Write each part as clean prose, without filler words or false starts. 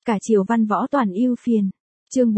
Cả triều văn võ toàn ưu phiền. Chương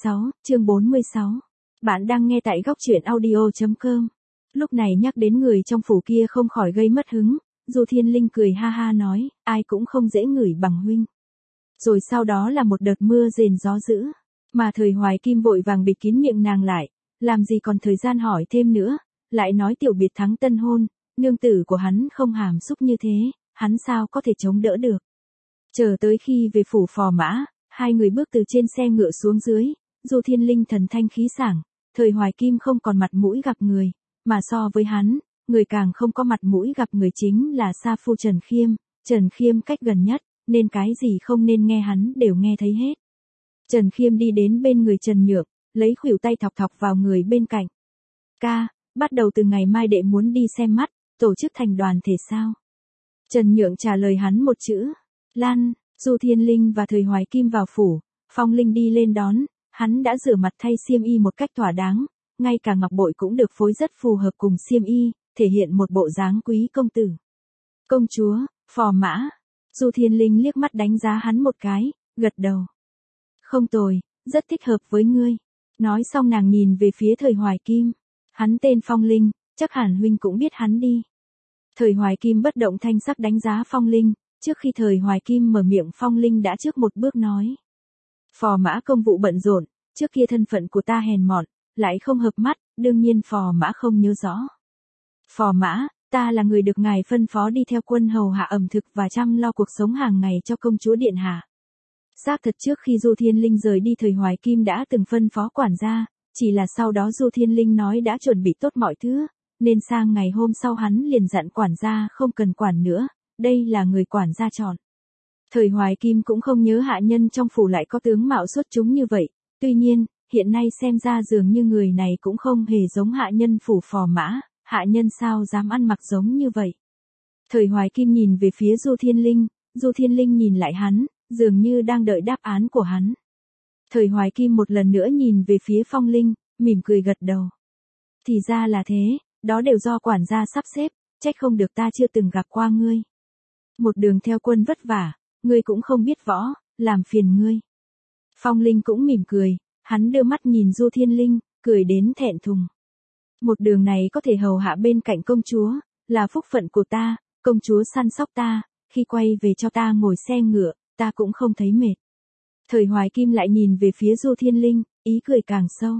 46. Bạn đang nghe tại góc truyện audio.com. Lúc này nhắc đến người trong phủ kia không khỏi gây mất hứng, Du Thiên Linh cười ha ha nói, ai cũng không dễ ngửi bằng huynh. Rồi sau đó là một đợt mưa rền gió dữ, mà Thời Hoài Kim vội vàng bịt kín miệng nàng lại, làm gì còn thời gian hỏi thêm nữa, lại nói tiểu biệt thắng tân hôn, nương tử của hắn không hàm xúc như thế, hắn sao có thể chống đỡ được. Chờ tới khi về phủ Phò Mã, hai người bước từ trên xe ngựa xuống dưới, Du Thiên Linh thần thanh khí sảng, Thời Hoài Kim không còn mặt mũi gặp người, mà so với hắn, người càng không có mặt mũi gặp người chính là sa phu Trần Khiêm. Trần Khiêm cách gần nhất, nên cái gì không nên nghe hắn đều nghe thấy hết. Trần Khiêm đi đến bên người Trần Nhượng, lấy khuỷu tay thọc thọc vào người bên cạnh. Ca, bắt đầu từ ngày mai đệ muốn đi xem mắt, tổ chức thành đoàn thể sao? Trần Nhượng trả lời hắn một chữ, Lan. Du Thiên Linh và Thời Hoài Kim vào phủ, Phong Linh đi lên đón, hắn đã rửa mặt thay xiêm y một cách thỏa đáng, ngay cả ngọc bội cũng được phối rất phù hợp cùng xiêm y, thể hiện một bộ dáng quý công tử. Công chúa, Phò Mã. Du Thiên Linh liếc mắt đánh giá hắn một cái, gật đầu. Không tồi, rất thích hợp với ngươi. Nói xong nàng nhìn về phía Thời Hoài Kim. Hắn tên Phong Linh, chắc hẳn huynh cũng biết hắn đi. Thời Hoài Kim bất động thanh sắc đánh giá Phong Linh, trước khi Thời Hoài Kim mở miệng Phong Linh đã trước một bước nói. Phò Mã công vụ bận rộn, trước kia thân phận của ta hèn mọn, lại không hợp mắt, đương nhiên Phò Mã không nhớ rõ. Phò Mã, ta là người được ngài phân phó đi theo quân hầu hạ ẩm thực và chăm lo cuộc sống hàng ngày cho công chúa điện hạ. Xác thật trước khi Du Thiên Linh rời đi Thời Hoài Kim đã từng phân phó quản gia, chỉ là sau đó Du Thiên Linh nói đã chuẩn bị tốt mọi thứ, nên sang ngày hôm sau hắn liền dặn quản gia không cần quản nữa, đây là người quản gia chọn. Thời Hoài Kim cũng không nhớ hạ nhân trong phủ lại có tướng mạo xuất chúng như vậy, tuy nhiên, hiện nay xem ra dường như người này cũng không hề giống hạ nhân phủ Phò Mã, hạ nhân sao dám ăn mặc giống như vậy. Thời Hoài Kim nhìn về phía Du Thiên Linh nhìn lại hắn, dường như đang đợi đáp án của hắn. Thời Hoài Kim một lần nữa nhìn về phía Phong Linh, mỉm cười gật đầu. Thì ra là thế, đó đều do quản gia sắp xếp, trách không được ta chưa từng gặp qua ngươi. Một đường theo quân vất vả, ngươi cũng không biết võ, làm phiền ngươi. Phong Linh cũng mỉm cười, hắn đưa mắt nhìn Du Thiên Linh, cười đến thẹn thùng. Một đường này có thể hầu hạ bên cạnh công chúa, là phúc phận của ta, công chúa săn sóc ta, khi quay về cho ta ngồi xe ngựa, ta cũng không thấy mệt. Thời Hoài Kim lại nhìn về phía Du Thiên Linh, ý cười càng sâu.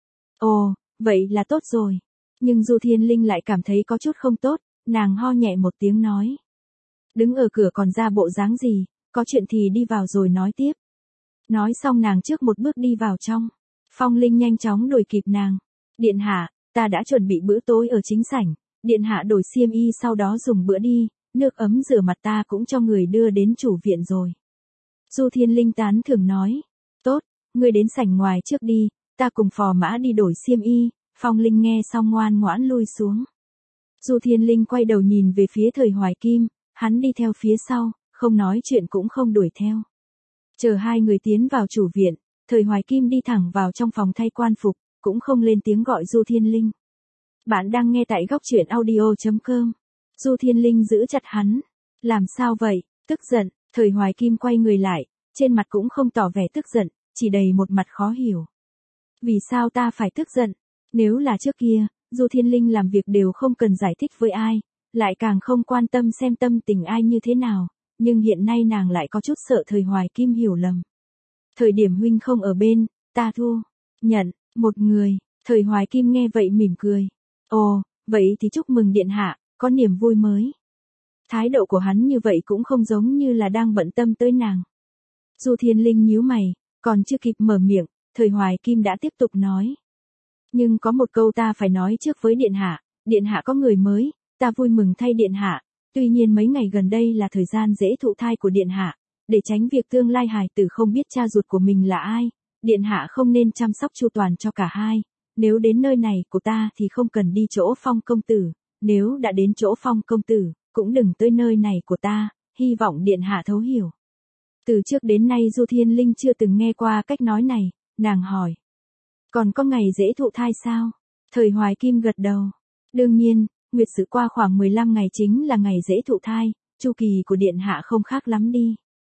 Ồ, vậy là tốt rồi. Nhưng Du Thiên Linh lại cảm thấy có chút không tốt, nàng ho nhẹ một tiếng nói. Đứng ở cửa còn ra bộ dáng gì, có chuyện thì đi vào rồi nói tiếp. Nói xong nàng trước một bước đi vào trong. Phong Linh nhanh chóng đuổi kịp nàng. Điện hạ, ta đã chuẩn bị bữa tối ở chính sảnh, điện hạ đổi xiêm y sau đó dùng bữa đi, nước ấm rửa mặt ta cũng cho người đưa đến chủ viện rồi. Du Thiên Linh tán thưởng nói, tốt, ngươi đến sảnh ngoài trước đi, ta cùng Phò Mã đi đổi xiêm y. Phong Linh nghe xong ngoan ngoãn lui xuống. Du Thiên Linh quay đầu nhìn về phía Thời Hoài Kim, hắn đi theo phía sau, không nói chuyện cũng không đuổi theo. Chờ hai người tiến vào chủ viện, Thời Hoài Kim đi thẳng vào trong phòng thay quan phục, cũng không lên tiếng gọi Du Thiên Linh. Bạn đang nghe tại góc truyện audio.com. Du Thiên Linh giữ chặt hắn. Làm sao vậy, tức giận, Thời Hoài Kim quay người lại, trên mặt cũng không tỏ vẻ tức giận, chỉ đầy một mặt khó hiểu. Vì sao ta phải tức giận? Nếu là trước kia, Du Thiên Linh làm việc đều không cần giải thích với ai, lại càng không quan tâm xem tâm tình ai như thế nào, nhưng hiện nay nàng lại có chút sợ Thời Hoài Kim hiểu lầm. Thời điểm huynh không ở bên, ta thua. Nhận, một người, Thời Hoài Kim nghe vậy mỉm cười. Ồ, vậy thì chúc mừng điện hạ, có niềm vui mới. Thái độ của hắn như vậy cũng không giống như là đang bận tâm tới nàng. Du Thiên Linh nhíu mày, còn chưa kịp mở miệng, Thời Hoài Kim đã tiếp tục nói. Nhưng có một câu ta phải nói trước với điện hạ có người mới, ta vui mừng thay điện hạ, tuy nhiên mấy ngày gần đây là thời gian dễ thụ thai của điện hạ, để tránh việc tương lai hài tử không biết cha ruột của mình là ai, điện hạ không nên chăm sóc chu toàn cho cả hai, nếu đến nơi này của ta thì không cần đi chỗ Phong công tử, nếu đã đến chỗ Phong công tử, cũng đừng tới nơi này của ta, hy vọng điện hạ thấu hiểu. Từ trước đến nay Du Thiên Linh chưa từng nghe qua cách nói này, nàng hỏi. Còn có ngày dễ thụ thai sao? Thời Hoài Kim gật đầu. Đương nhiên, nguyệt sự qua khoảng 15 ngày chính là ngày dễ thụ thai, chu kỳ của điện hạ không khác lắm đi.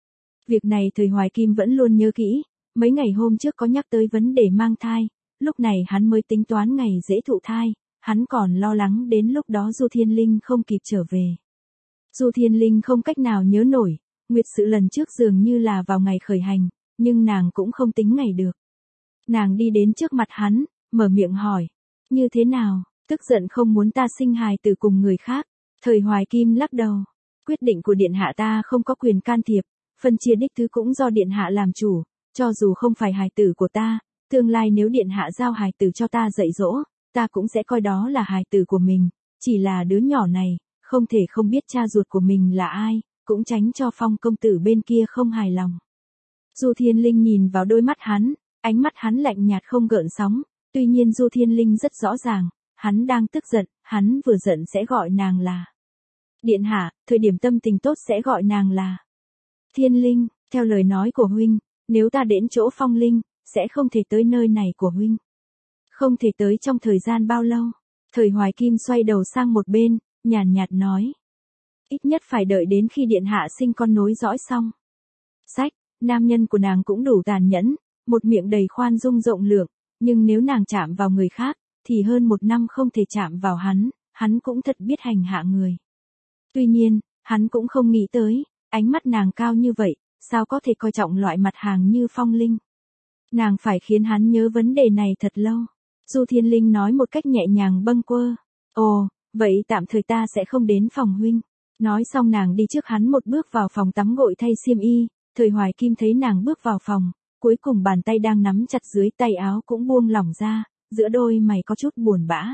Việc này Thời Hoài Kim vẫn luôn nhớ kỹ, mấy ngày hôm trước có nhắc tới vấn đề mang thai, lúc này hắn mới tính toán ngày dễ thụ thai, hắn còn lo lắng đến lúc đó Du Thiên Linh không kịp trở về. Du Thiên Linh không cách nào nhớ nổi, nguyệt sự lần trước dường như là vào ngày khởi hành, nhưng nàng cũng không tính ngày được. Nàng đi đến trước mặt hắn, mở miệng hỏi, như thế nào, tức giận không muốn ta sinh hài tử cùng người khác. Thời Hoài Kim lắc đầu, quyết định của điện hạ ta không có quyền can thiệp, phân chia đích thứ cũng do điện hạ làm chủ, cho dù không phải hài tử của ta, tương lai nếu điện hạ giao hài tử cho ta dạy dỗ, ta cũng sẽ coi đó là hài tử của mình, chỉ là đứa nhỏ này, không thể không biết cha ruột của mình là ai, cũng tránh cho Phong công tử bên kia không hài lòng. Du Thiên Linh nhìn vào đôi mắt hắn, ánh mắt hắn lạnh nhạt không gợn sóng, tuy nhiên Du Thiên Linh rất rõ ràng, hắn đang tức giận, hắn vừa giận sẽ gọi nàng là điện hạ, thời điểm tâm tình tốt sẽ gọi nàng là Thiên Linh, theo lời nói của huynh, nếu ta đến chỗ Phong Linh, sẽ không thể tới nơi này của huynh. Không thể tới trong thời gian bao lâu. Thời Hoài Kim xoay đầu sang một bên, nhàn nhạt nói. Ít nhất phải đợi đến khi điện hạ sinh con nối dõi xong. Sách, nam nhân của nàng cũng đủ tàn nhẫn, một miệng đầy khoan dung rộng lượng, nhưng nếu nàng chạm vào người khác, thì hơn 1 năm không thể chạm vào hắn cũng thật biết hành hạ người. Tuy nhiên, hắn cũng không nghĩ tới, ánh mắt nàng cao như vậy, sao có thể coi trọng loại mặt hàng như Phong Linh. Nàng phải khiến hắn nhớ vấn đề này thật lâu. Du Thiên Linh nói một cách nhẹ nhàng bâng quơ. Ồ, vậy tạm thời ta sẽ không đến phòng huynh. Nói xong nàng đi trước hắn một bước vào phòng tắm gội thay xiêm y. Thời Hoài Kim thấy nàng bước vào phòng, cuối cùng bàn tay đang nắm chặt dưới tay áo cũng buông lỏng ra, giữa đôi mày có chút buồn bã.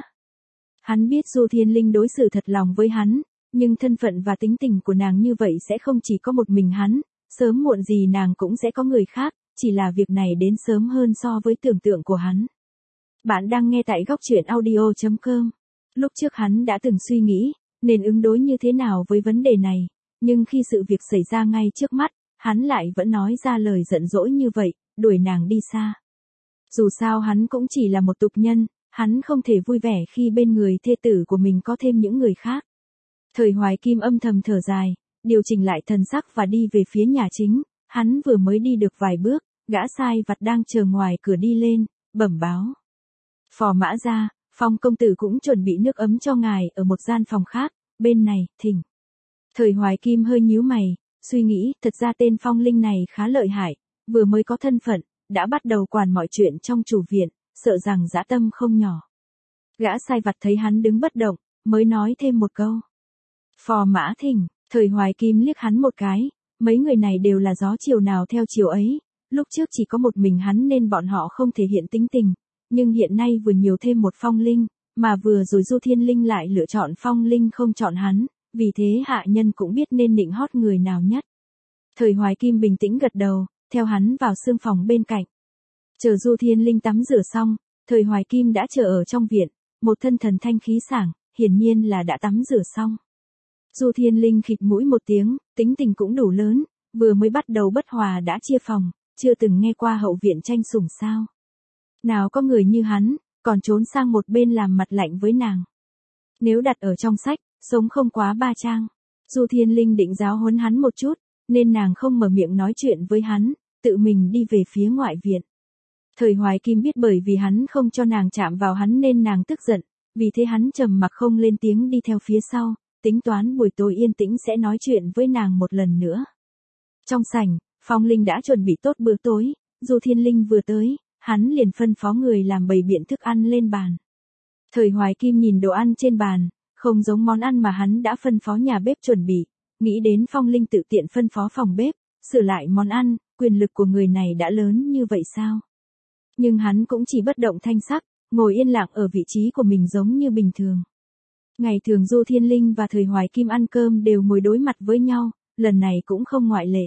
Hắn biết Du Thiên Linh đối xử thật lòng với hắn, nhưng thân phận và tính tình của nàng như vậy sẽ không chỉ có một mình hắn, sớm muộn gì nàng cũng sẽ có người khác, chỉ là việc này đến sớm hơn so với tưởng tượng của hắn. Bạn đang nghe tại góc truyện audio.com. Lúc trước hắn đã từng suy nghĩ, nên ứng đối như thế nào với vấn đề này, nhưng khi sự việc xảy ra ngay trước mắt, hắn lại vẫn nói ra lời giận dỗi như vậy, đuổi nàng đi xa. Dù sao hắn cũng chỉ là một tục nhân, hắn không thể vui vẻ khi bên người thê tử của mình có thêm những người khác. Thời Hoài Kim âm thầm thở dài, điều chỉnh lại thần sắc và đi về phía nhà chính, hắn vừa mới đi được vài bước, gã sai vặt đang chờ ngoài cửa đi lên, bẩm báo. Phò mã ra, Phong công tử cũng chuẩn bị nước ấm cho ngài ở một gian phòng khác, bên này, thỉnh. Thời Hoài Kim hơi nhíu mày, suy nghĩ, thật ra tên Phong Linh này khá lợi hại, vừa mới có thân phận, đã bắt đầu quản mọi chuyện trong chủ viện, sợ rằng dã tâm không nhỏ. Gã sai vặt thấy hắn đứng bất động, mới nói thêm một câu. Phò mã thỉnh, Thời Hoài Kim liếc hắn một cái, mấy người này đều là gió chiều nào theo chiều ấy, lúc trước chỉ có một mình hắn nên bọn họ không thể hiện tính tình, nhưng hiện nay vừa nhiều thêm một Phong Linh, mà vừa rồi Du Thiên Linh lại lựa chọn Phong Linh không chọn hắn, vì thế hạ nhân cũng biết nên nịnh hót người nào nhất. Thời Hoài Kim bình tĩnh gật đầu, theo hắn vào sương phòng bên cạnh. Chờ Du Thiên Linh tắm rửa xong, Thời Hoài Kim đã chờ ở trong viện, một thân thần thanh khí sảng, hiển nhiên là đã tắm rửa xong. Du Thiên Linh khịt mũi một tiếng, tính tình cũng đủ lớn, vừa mới bắt đầu bất hòa đã chia phòng, chưa từng nghe qua hậu viện tranh sủng sao. Nào có người như hắn, còn trốn sang một bên làm mặt lạnh với nàng. Nếu đặt ở trong sách, sống không quá 3 trang. Du Thiên Linh định giáo huấn hắn một chút, nên nàng không mở miệng nói chuyện với hắn, tự mình đi về phía ngoại viện. Thời Hoài Kim biết bởi vì hắn không cho nàng chạm vào hắn nên nàng tức giận, vì thế hắn trầm mặc không lên tiếng đi theo phía sau, tính toán buổi tối yên tĩnh sẽ nói chuyện với nàng một lần nữa. Trong sảnh, Phong Linh đã chuẩn bị tốt bữa tối, Du Thiên Linh vừa tới, hắn liền phân phó người làm bày biện thức ăn lên bàn. Thời Hoài Kim nhìn đồ ăn trên bàn, không giống món ăn mà hắn đã phân phó nhà bếp chuẩn bị, nghĩ đến Phong Linh tự tiện phân phó phòng bếp, sửa lại món ăn, quyền lực của người này đã lớn như vậy sao? Nhưng hắn cũng chỉ bất động thanh sắc, ngồi yên lặng ở vị trí của mình giống như bình thường. Ngày thường Du Thiên Linh và Thời Hoài Kim ăn cơm đều ngồi đối mặt với nhau, lần này cũng không ngoại lệ.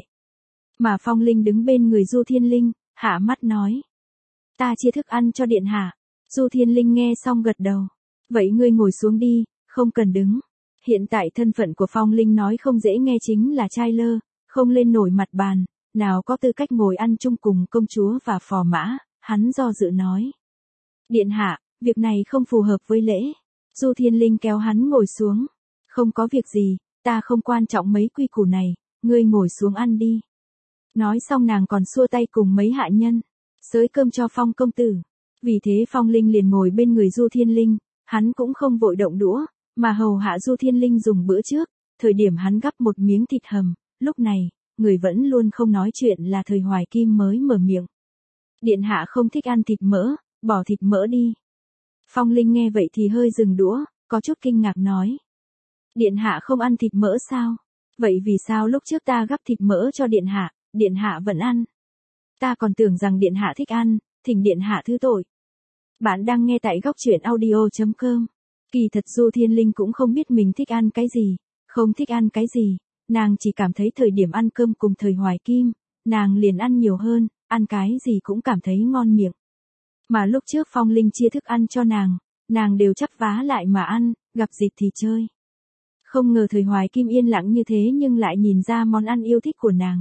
Mà Phong Linh đứng bên người Du Thiên Linh, hạ mắt nói. Ta chia thức ăn cho điện hạ. Du Thiên Linh nghe xong gật đầu. Vậy ngươi ngồi xuống đi, không cần đứng. Hiện tại thân phận của Phong Linh nói không dễ nghe chính là trai lơ, không lên nổi mặt bàn, nào có tư cách ngồi ăn chung cùng công chúa và phò mã, hắn do dự nói. Điện hạ, việc này không phù hợp với lễ. Du Thiên Linh kéo hắn ngồi xuống. Không có việc gì, ta không quan trọng mấy quy củ này, ngươi ngồi xuống ăn đi. Nói xong nàng còn xua tay cùng mấy hạ nhân, xới cơm cho Phong công tử. Vì thế Phong Linh liền ngồi bên người Du Thiên Linh, hắn cũng không vội động đũa, mà hầu hạ Du Thiên Linh dùng bữa trước, thời điểm hắn gắp một miếng thịt hầm, lúc này, người vẫn luôn không nói chuyện là Thời Hoài Kim mới mở miệng. Điện hạ không thích ăn thịt mỡ, bỏ thịt mỡ đi. Phong Linh nghe vậy thì hơi dừng đũa, có chút kinh ngạc nói. Điện hạ không ăn thịt mỡ sao? Vậy vì sao lúc trước ta gắp thịt mỡ cho điện hạ vẫn ăn? Ta còn tưởng rằng điện hạ thích ăn, thỉnh điện hạ thứ tội. Bạn đang nghe tại góc truyện audio.com. Kỳ thật Du Thiên Linh cũng không biết mình thích ăn cái gì, không thích ăn cái gì, nàng chỉ cảm thấy thời điểm ăn cơm cùng Thời Hoài Kim, nàng liền ăn nhiều hơn, ăn cái gì cũng cảm thấy ngon miệng. Mà lúc trước Phong Linh chia thức ăn cho nàng đều chắp vá lại mà ăn, gặp dịp thì chơi. Không ngờ Thời Hoài Kim yên lặng như thế nhưng lại nhìn ra món ăn yêu thích của nàng.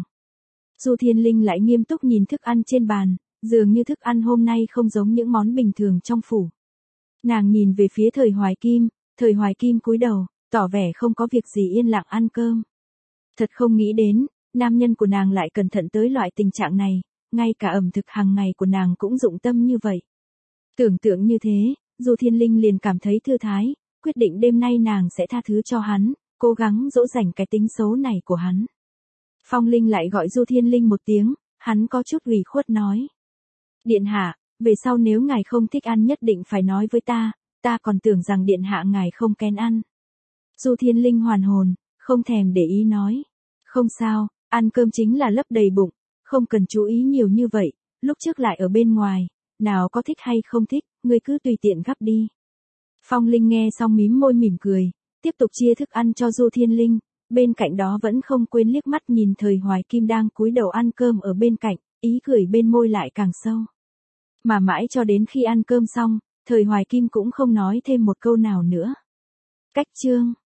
Du Thiên Linh lại nghiêm túc nhìn thức ăn trên bàn, dường như thức ăn hôm nay không giống những món bình thường trong phủ. Nàng nhìn về phía Thời Hoài Kim cúi đầu, tỏ vẻ không có việc gì yên lặng ăn cơm. Thật không nghĩ đến, nam nhân của nàng lại cẩn thận tới loại tình trạng này, ngay cả ẩm thực hàng ngày của nàng cũng dụng tâm như vậy. Tưởng tượng như thế, Du Thiên Linh liền cảm thấy thư thái, quyết định đêm nay nàng sẽ tha thứ cho hắn, cố gắng dỗ dành cái tính xấu này của hắn. Phong Linh lại gọi Du Thiên Linh một tiếng, hắn có chút ủy khuất nói. Điện hạ, về sau nếu ngài không thích ăn nhất định phải nói với ta còn tưởng rằng điện hạ ngài không kén ăn. Du Thiên Linh hoàn hồn, không thèm để ý nói. Không sao, ăn cơm chính là lấp đầy bụng, không cần chú ý nhiều như vậy, lúc trước lại ở bên ngoài, nào có thích hay không thích, ngươi cứ tùy tiện gắp đi. Phong Linh nghe xong mím môi mỉm cười, tiếp tục chia thức ăn cho Du Thiên Linh, bên cạnh đó vẫn không quên liếc mắt nhìn Thời Hoài Kim đang cúi đầu ăn cơm ở bên cạnh, ý cười bên môi lại càng sâu. Mà mãi cho đến khi ăn cơm xong, Thời Hoài Kim cũng không nói thêm một câu nào nữa. Cách chương